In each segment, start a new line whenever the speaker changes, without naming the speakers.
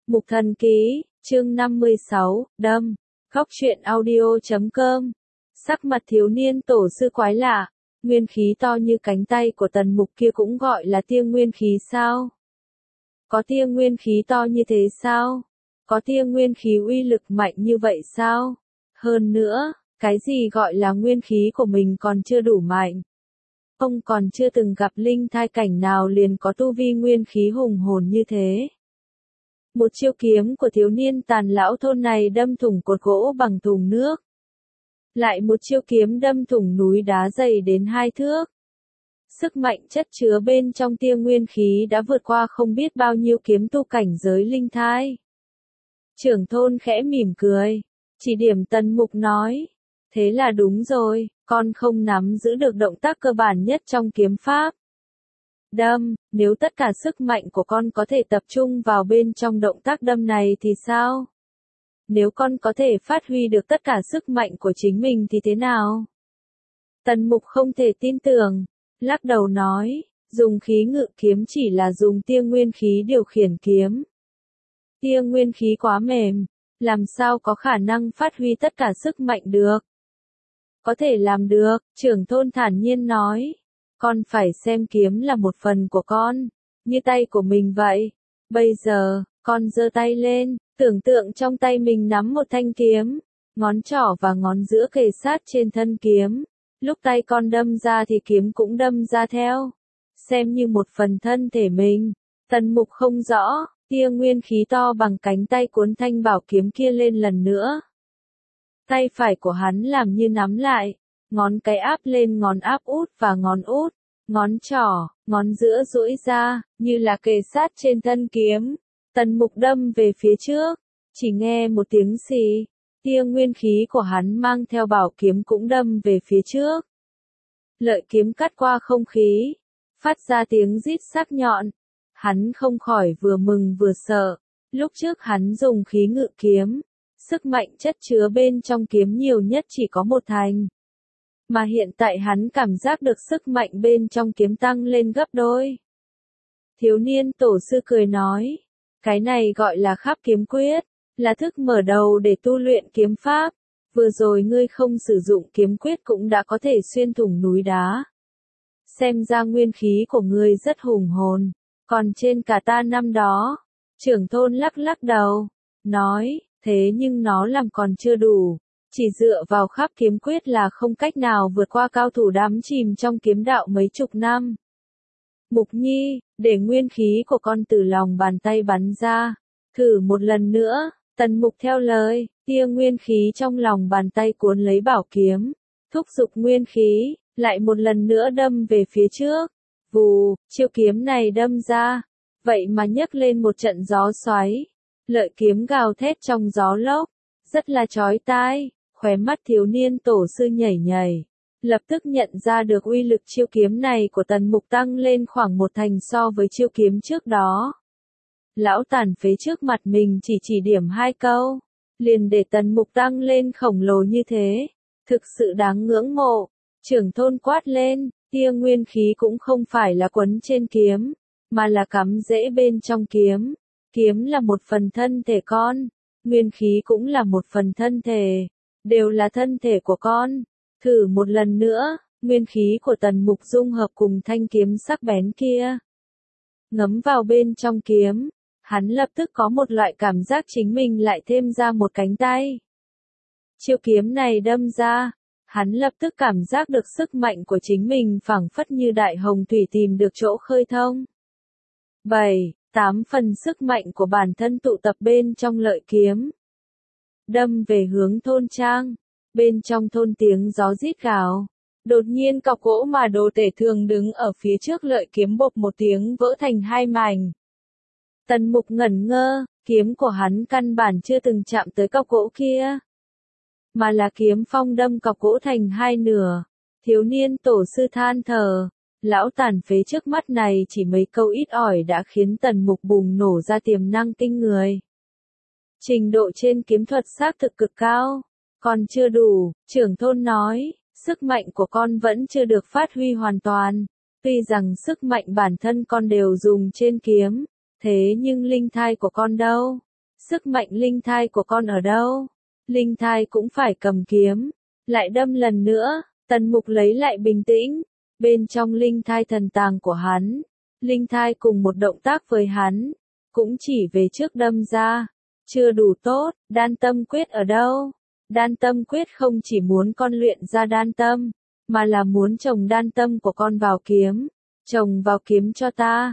Mục Thần Ký, chương 56, đâm. Góc truyện audio.com. Sắc mặt thiếu niên tổ sư quái lạ, nguyên khí to như cánh tay của Tần Mục kia cũng gọi là tia nguyên khí sao? Có tia nguyên khí to như thế sao? Có tia nguyên khí uy lực mạnh như vậy sao? Hơn nữa, cái gì gọi là nguyên khí của mình còn chưa đủ mạnh? Ông còn chưa từng gặp linh thai cảnh nào liền có tu vi nguyên khí hùng hồn như thế. Một chiêu kiếm của thiếu niên tàn lão thôn này đâm thủng cột gỗ bằng thùng nước. Lại một chiêu kiếm đâm thủng núi đá dày đến 2 thước. Sức mạnh chất chứa bên trong tia nguyên khí đã vượt qua không biết bao nhiêu kiếm tu cảnh giới linh thai. Trưởng thôn khẽ mỉm cười, chỉ điểm Tần Mục nói, thế là đúng rồi, con không nắm giữ được động tác cơ bản nhất trong kiếm pháp. Đâm, nếu tất cả sức mạnh của con có thể tập trung vào bên trong động tác đâm này thì sao? Nếu con có thể phát huy được tất cả sức mạnh của chính mình thì thế nào? Tần Mục không thể tin tưởng, lắc đầu nói, dùng khí ngự kiếm chỉ là dùng tia nguyên khí điều khiển kiếm. Tia nguyên khí quá mềm, làm sao có khả năng phát huy tất cả sức mạnh được? Có thể làm được, trưởng thôn thản nhiên nói. Con phải xem kiếm là một phần của con, như tay của mình vậy. Bây giờ, con giơ tay lên, tưởng tượng trong tay mình nắm một thanh kiếm, ngón trỏ và ngón giữa kề sát trên thân kiếm. Lúc tay con đâm ra thì kiếm cũng đâm ra theo, xem như một phần thân thể mình. Tần Mục không rõ, tia nguyên khí to bằng cánh tay cuốn thanh bảo kiếm kia lên lần nữa. Tay phải của hắn làm như nắm lại, ngón cái áp lên ngón áp út và ngón út, ngón trỏ, ngón giữa duỗi ra, như là kề sát trên thân kiếm. Tần Mục đâm về phía trước, chỉ nghe một tiếng xì, tia nguyên khí của hắn mang theo bảo kiếm cũng đâm về phía trước. Lợi kiếm cắt qua không khí, phát ra tiếng rít sắc nhọn. Hắn không khỏi vừa mừng vừa sợ, lúc trước hắn dùng khí ngự kiếm, sức mạnh chất chứa bên trong kiếm nhiều nhất chỉ có 1 thành. Mà hiện tại hắn cảm giác được sức mạnh bên trong kiếm tăng lên gấp đôi. Thiếu niên tổ sư cười nói, cái này gọi là khắp kiếm quyết, là thức mở đầu để tu luyện kiếm pháp. Vừa rồi ngươi không sử dụng kiếm quyết cũng đã có thể xuyên thủng núi đá. Xem ra nguyên khí của ngươi rất hùng hồn, còn trên cả ta năm đó. Trưởng thôn lắc lắc đầu, nói, thế nhưng nó làm còn chưa đủ. Chỉ dựa vào khắp kiếm quyết là không cách nào vượt qua cao thủ đắm chìm trong kiếm đạo mấy chục năm. Mục Nhi, để nguyên khí của con từ lòng bàn tay bắn ra. Thử một lần nữa. Tần Mục theo lời, tia nguyên khí trong lòng bàn tay cuốn lấy bảo kiếm. Thúc giục nguyên khí, lại một lần nữa đâm về phía trước. Vù, chiêu kiếm này đâm ra. Vậy mà nhấc lên một trận gió xoáy. Lợi kiếm gào thét trong gió lốc. Rất là chói tai. Khóe mắt thiếu niên tổ sư nhảy nhảy, lập tức nhận ra được uy lực chiêu kiếm này của Tần Mục tăng lên khoảng 1 thành so với chiêu kiếm trước đó. Lão tàn phế trước mặt mình chỉ điểm 2 câu, liền để Tần Mục tăng lên khổng lồ như thế, thực sự đáng ngưỡng mộ. Trưởng thôn quát lên, tia nguyên khí cũng không phải là quấn trên kiếm, mà là cắm rễ bên trong kiếm. Kiếm là một phần thân thể con, nguyên khí cũng là một phần thân thể. Đều là thân thể của con. Thử một lần nữa, nguyên khí của Tần Mục dung hợp cùng thanh kiếm sắc bén kia. Ngấm vào bên trong kiếm, hắn lập tức có một loại cảm giác chính mình lại thêm ra một cánh tay. Chiêu kiếm này đâm ra, hắn lập tức cảm giác được sức mạnh của chính mình phảng phất như đại hồng thủy tìm được chỗ khơi thông. 7-8 phần sức mạnh của bản thân tụ tập bên trong lợi kiếm. Đâm về hướng thôn trang, bên trong thôn tiếng gió rít gào. Đột nhiên cọc gỗ mà đồ tể thường đứng ở phía trước lợi kiếm bộp một tiếng vỡ thành 2 mảnh. Tần Mục ngẩn ngơ, kiếm của hắn căn bản chưa từng chạm tới cọc gỗ kia, mà là kiếm phong đâm cọc gỗ thành 2 nửa. Thiếu niên tổ sư than thở, lão tàn phế trước mắt này chỉ mấy câu ít ỏi đã khiến Tần Mục bùng nổ ra tiềm năng kinh người. Trình độ trên kiếm thuật xác thực cực cao, còn chưa đủ, trưởng thôn nói, sức mạnh của con vẫn chưa được phát huy hoàn toàn. Tuy rằng sức mạnh bản thân con đều dùng trên kiếm, thế nhưng linh thai của con đâu? Sức mạnh linh thai của con ở đâu? Linh thai cũng phải cầm kiếm, lại đâm lần nữa. Tần Mục lấy lại bình tĩnh, bên trong linh thai thần tàng của hắn, linh thai cùng một động tác với hắn, cũng chỉ về trước đâm ra, chưa đủ tốt. Đan tâm quyết ở đâu? Đan tâm quyết không chỉ muốn con luyện ra đan tâm, mà là muốn trồng đan tâm của con vào kiếm, trồng vào kiếm cho ta.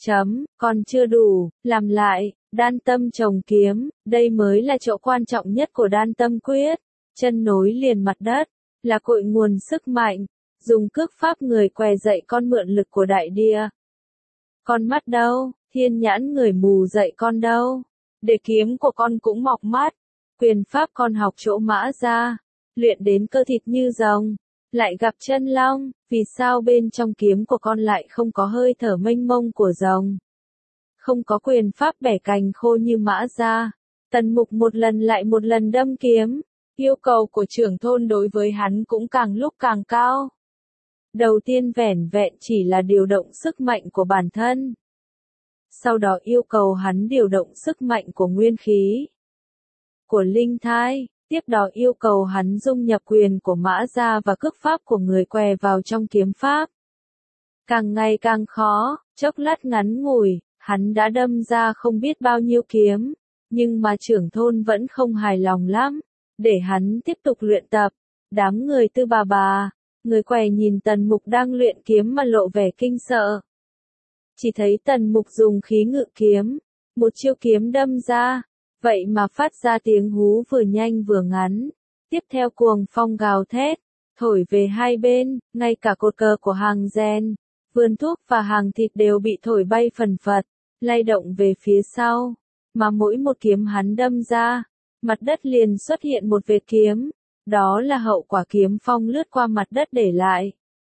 Còn chưa đủ, làm lại, đan tâm trồng kiếm, đây mới là chỗ quan trọng nhất của đan tâm quyết. Chân nối liền mặt đất, là cội nguồn sức mạnh, dùng cước pháp người què dạy con mượn lực của đại địa. Con mắt đâu? Thiên nhãn người mù dạy con đâu? Để kiếm của con cũng mọc mắt. Quyền pháp con học chỗ Mã Gia, luyện đến cơ thịt như rồng, lại gặp chân long, vì sao bên trong kiếm của con lại không có hơi thở mênh mông của rồng? Không có quyền pháp bẻ cành khô như Mã Gia. Tần Mục một lần lại một lần đâm kiếm, yêu cầu của trưởng thôn đối với hắn cũng càng lúc càng cao. Đầu tiên vẻn vẹn chỉ là điều động sức mạnh của bản thân. Sau đó yêu cầu hắn điều động sức mạnh của nguyên khí, của linh thai, tiếp đó yêu cầu hắn dung nhập quyền của Mã Gia và cước pháp của người què vào trong kiếm pháp. Càng ngày càng khó, chốc lát ngắn ngủi, hắn đã đâm ra không biết bao nhiêu kiếm, nhưng mà trưởng thôn vẫn không hài lòng lắm, để hắn tiếp tục luyện tập. Đám người Tư bà, người què nhìn Tần Mục đang luyện kiếm mà lộ vẻ kinh sợ. Chỉ thấy Tần Mục dùng khí ngự kiếm, một chiêu kiếm đâm ra, vậy mà phát ra tiếng hú vừa nhanh vừa ngắn. Tiếp theo cuồng phong gào thét, thổi về hai bên, ngay cả cột cờ của hàng rèn, vườn thuốc và hàng thịt đều bị thổi bay phần phật, lay động về phía sau. Mà mỗi một kiếm hắn đâm ra, mặt đất liền xuất hiện một vệt kiếm, đó là hậu quả kiếm phong lướt qua mặt đất để lại.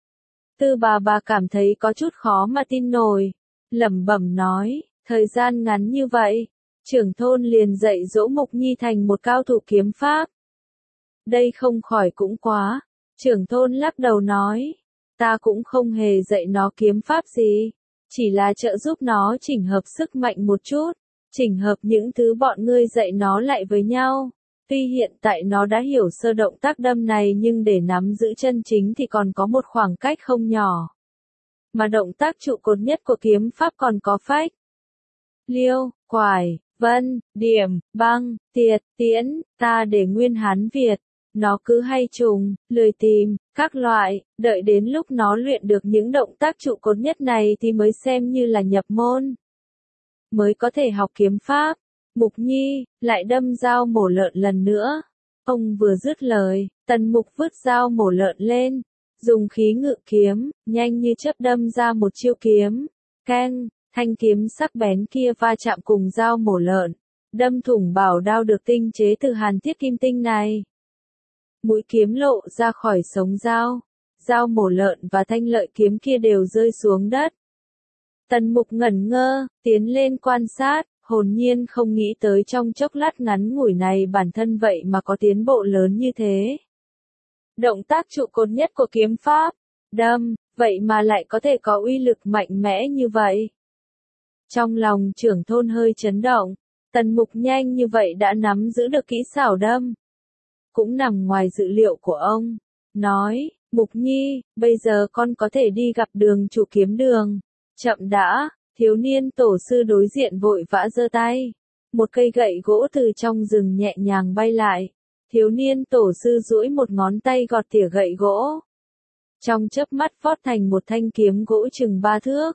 Tư bà cảm thấy có chút khó mà tin nổi, lẩm bẩm nói, thời gian ngắn như vậy, trưởng thôn liền dạy dỗ Mục Nhi thành một cao thủ kiếm pháp. Đây không khỏi cũng quá. Trưởng thôn lắc đầu nói, ta cũng không hề dạy nó kiếm pháp gì, chỉ là trợ giúp nó chỉnh hợp sức mạnh một chút, chỉnh hợp những thứ bọn ngươi dạy nó lại với nhau. Tuy hiện tại nó đã hiểu sơ động tác đâm này nhưng để nắm giữ chân chính thì còn có một khoảng cách không nhỏ. Mà động tác trụ cột nhất của kiếm pháp còn có phách, liêu, quải, vân, điểm, băng, tiệt, tiễn, ta để nguyên Hán Việt. Nó cứ hay trùng, lười tìm, các loại, đợi đến lúc nó luyện được những động tác trụ cột nhất này thì mới xem như là nhập môn. Mới có thể học kiếm pháp. Mục Nhi, lại đâm dao mổ lợn lần nữa. Ông vừa dứt lời, Tần Mục vứt dao mổ lợn lên, dùng khí ngự kiếm, nhanh như chớp đâm ra một chiêu kiếm. Keng, thanh kiếm sắc bén kia va chạm cùng dao mổ lợn, đâm thủng bảo đao được tinh chế từ hàn thiết kim tinh này. Mũi kiếm lộ ra khỏi sống dao, dao mổ lợn và thanh lợi kiếm kia đều rơi xuống đất. Tần Mục ngẩn ngơ, tiến lên quan sát, hồn nhiên không nghĩ tới trong chốc lát ngắn ngủi này bản thân vậy mà có tiến bộ lớn như thế. Động tác trụ cột nhất của kiếm pháp, đâm, vậy mà lại có thể có uy lực mạnh mẽ như vậy. Trong lòng trưởng thôn hơi chấn động, Tần Mục nhanh như vậy đã nắm giữ được kỹ xảo đâm. Cũng nằm ngoài dự liệu của ông. Nói, Mục Nhi, bây giờ con có thể đi gặp Đường chủ kiếm đường. Chậm đã, thiếu niên tổ sư đối diện vội vã giơ tay. Một cây gậy gỗ từ trong rừng nhẹ nhàng bay lại. Thiếu niên tổ sư duỗi một ngón tay gọt tỉa gậy gỗ. Trong chớp mắt vót thành một thanh kiếm gỗ chừng 3 thước.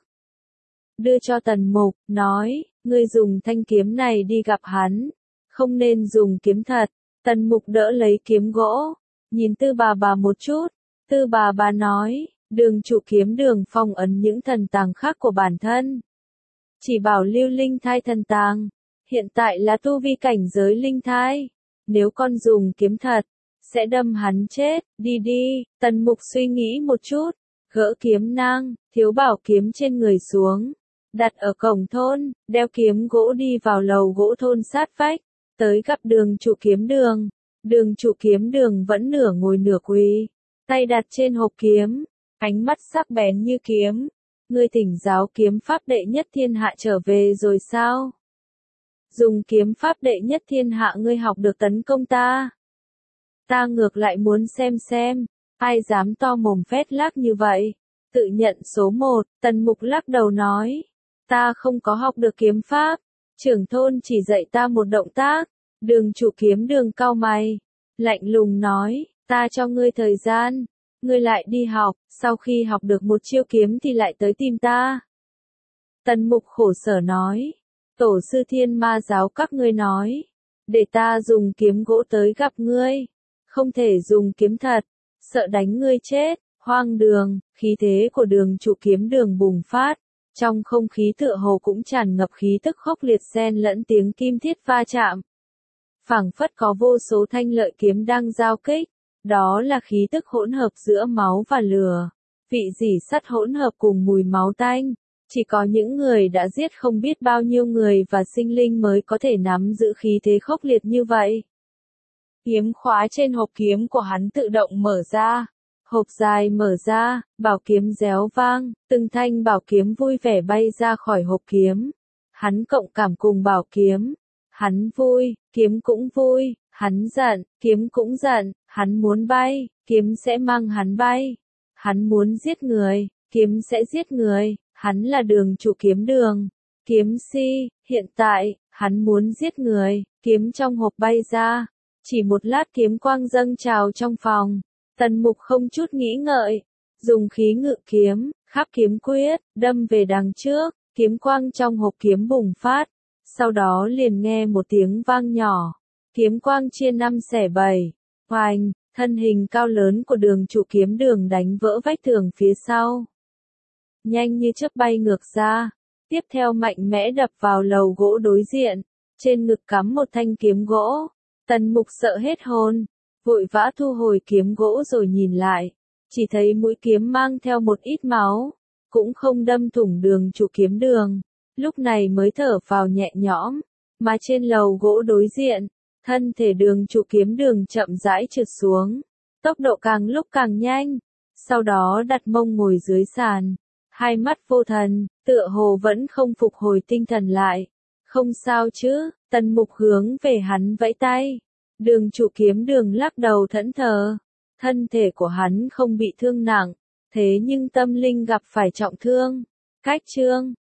Đưa cho Tần Mục, nói, ngươi dùng thanh kiếm này đi gặp hắn. Không nên dùng kiếm thật. Tần Mục đỡ lấy kiếm gỗ, nhìn Tư bà một chút. Tư bà nói, Đường chủ kiếm đường phong ấn những thần tàng khác của bản thân. Chỉ bảo lưu linh thai thần tàng. Hiện tại là tu vi cảnh giới linh thai. Nếu con dùng kiếm thật, sẽ đâm hắn chết. Đi đi. Tần Mục suy nghĩ một chút, gỡ kiếm nang, thiếu bảo kiếm trên người xuống, đặt ở cổng thôn, đeo kiếm gỗ đi vào lầu gỗ thôn sát vách. Tới gặp Đường chủ kiếm đường. Đường chủ kiếm đường vẫn nửa ngồi nửa quỳ, tay đặt trên hộp kiếm, ánh mắt sắc bén như kiếm. Ngươi thỉnh giáo kiếm pháp đệ nhất thiên hạ trở về rồi sao? Dùng kiếm pháp đệ nhất thiên hạ ngươi học được tấn công ta. Ta ngược lại muốn xem, ai dám to mồm phét lác như vậy. Tự nhận số 1, Tần Mục lắc đầu nói. Ta không có học được kiếm pháp. Trưởng thôn chỉ dạy ta một động tác. Đường chủ kiếm đường cau mày. Lạnh lùng nói, ta cho ngươi thời gian. Ngươi lại đi học, sau khi học được một chiêu kiếm thì lại tới tìm ta. Tần Mục khổ sở nói. Tổ sư Thiên Ma giáo các ngươi nói. Để ta dùng kiếm gỗ tới gặp ngươi. Không thể dùng kiếm thật. Sợ đánh ngươi chết. Hoang đường, khí thế của đường chủ kiếm đường bùng phát. Trong không khí tựa hồ cũng tràn ngập khí tức khốc liệt xen lẫn tiếng kim thiết va chạm. Phảng phất có vô số thanh lợi kiếm đang giao kích. Đó là khí tức hỗn hợp giữa máu và lửa. Vị rỉ sắt hỗn hợp cùng mùi máu tanh. Chỉ có những người đã giết không biết bao nhiêu người và sinh linh mới có thể nắm giữ khí thế khốc liệt như vậy. Kiếm khóa trên hộp kiếm của hắn tự động mở ra. Hộp dài mở ra, bảo kiếm réo vang, từng thanh bảo kiếm vui vẻ bay ra khỏi hộp kiếm. Hắn cộng cảm cùng bảo kiếm. Hắn vui, kiếm cũng vui, hắn giận, kiếm cũng giận, hắn muốn bay, kiếm sẽ mang hắn bay. Hắn muốn giết người, kiếm sẽ giết người, hắn là đường chủ kiếm đường. Kiếm si, hiện tại, hắn muốn giết người, kiếm trong hộp bay ra. Chỉ một lát kiếm quang dâng trào trong phòng. Tần Mục không chút nghĩ ngợi, dùng khí ngự kiếm, khắp kiếm quyết, đâm về đằng trước, kiếm quang trong hộp kiếm bùng phát, sau đó liền nghe một tiếng vang nhỏ, kiếm quang chia 5 xẻ 7, oanh, thân hình cao lớn của đường chủ kiếm đường đánh vỡ vách tường phía sau. Nhanh như chớp bay ngược ra, tiếp theo mạnh mẽ đập vào lầu gỗ đối diện, trên ngực cắm một thanh kiếm gỗ, Tần Mục sợ hết hồn. Vội vã thu hồi kiếm gỗ rồi nhìn lại, chỉ thấy mũi kiếm mang theo một ít máu, cũng không đâm thủng đường chủ kiếm đường, lúc này mới thở phào nhẹ nhõm, mà trên lầu gỗ đối diện, thân thể đường chủ kiếm đường chậm rãi trượt xuống, tốc độ càng lúc càng nhanh, sau đó đặt mông ngồi dưới sàn, hai mắt vô thần, tựa hồ vẫn không phục hồi tinh thần lại. Không sao chứ, Tần Mục hướng về hắn vẫy tay. Đường chủ kiếm đường lắc đầu thẫn thờ. Thân thể của hắn không bị thương nặng, thế nhưng tâm linh gặp phải trọng thương. Cách chương